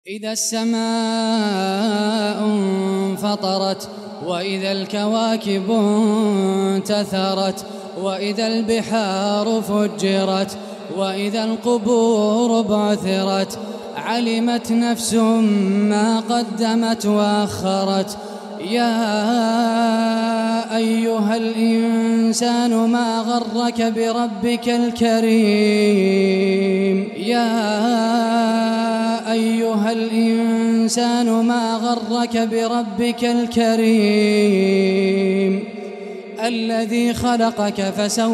إذا السماء انفطرت وإذا الكواكب انتثرت وإذا البحار فجرت وإذا القبور بعثرت علمت نفس ما قدمت وأخرت. يا أيها الإنسان ما غرك بربك الكريم يا أيها الإنسان ما غرك بربك الكريم الذي خلقك فسواك